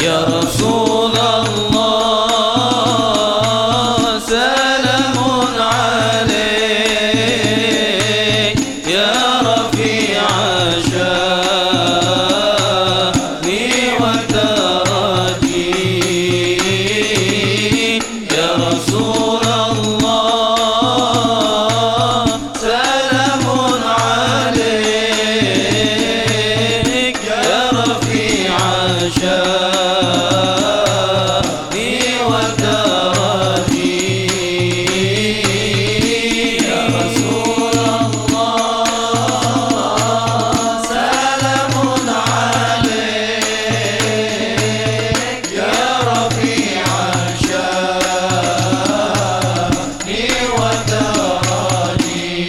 يا رسول الله سلام عليك يا رفيع شاني ودرجي يا رسول الله سلام عليك يا رفيع شاني ودرجي يا رسول الله سلام عليك يا رفيع شاني ودرجي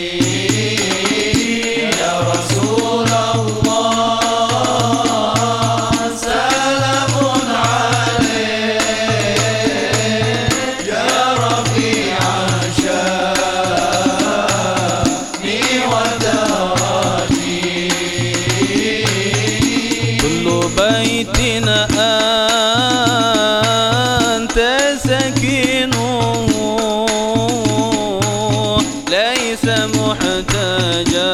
يا رسول الله سلام عليك يا رفيع شاني ودرجي كل بيت أنت سكينه ليس محتاجا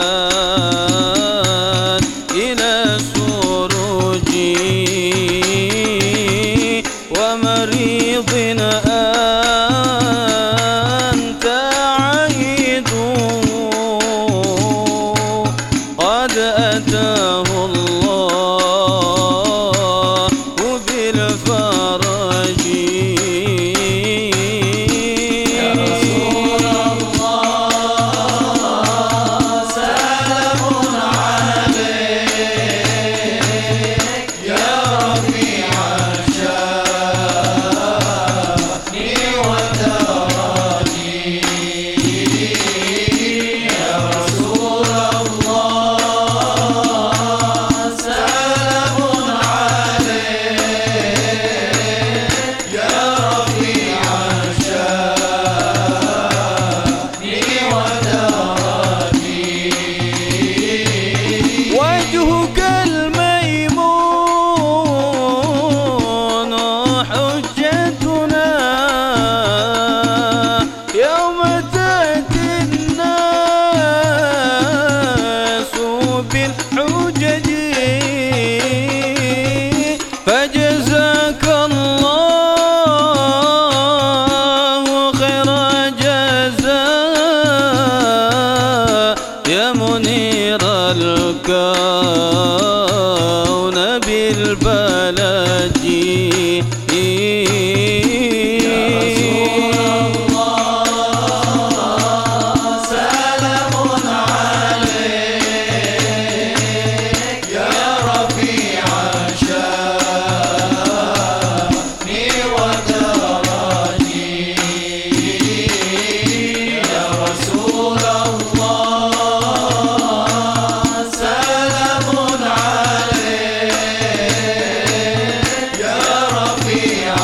إلى السروج ومريض أنت عيده قد أتاه الله بالفرج يا رسول الله سلام عليك يا رفيع شاني ودرجي يا رسول الله سلام عليك يا رفيع شاني ودرجي وجهك الميمون حجتنا يوم تأتي الناس بالحجج فجزاك الله خير جزاء يا منير الكون بالبلد يا رسول الله سلام عليك يا رفيع شاني ودرجي يا رسول الله سلام عليك يا رفيع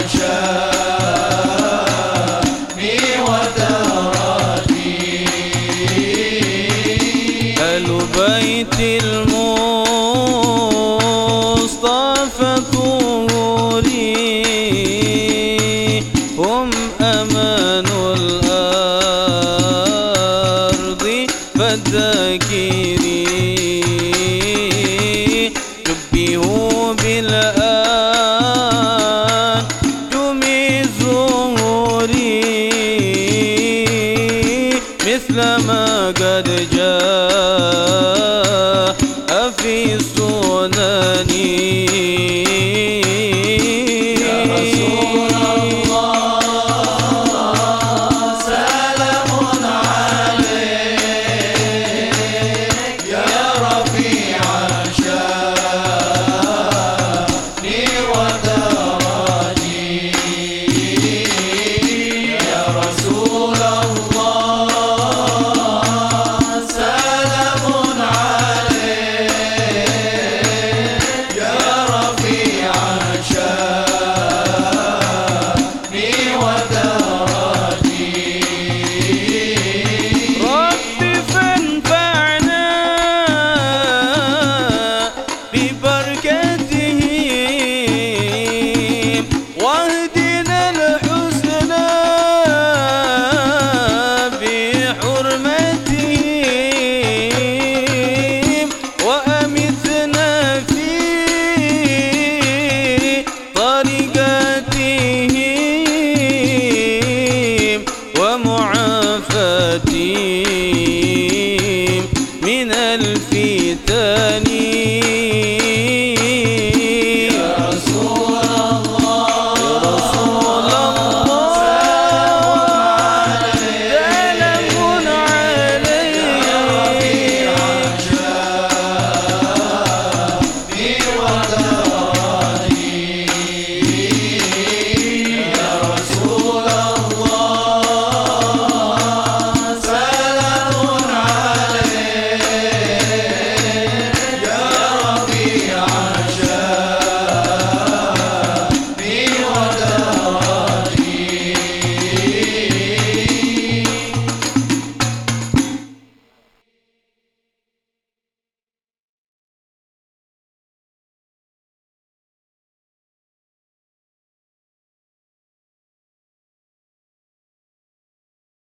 شاني ودرجي أهل بيت المصطفى طهوري هم أمان الأرض فالذاكرين شبهوا بالأنجم الزهوري مثل ما قد جاء في السنن يا رسول الله سلام عليك يا رفيع شاني ودرجي يا رسول الله سلام عليك يا رفيع شاني ودرجي رب فانفعنا ببركة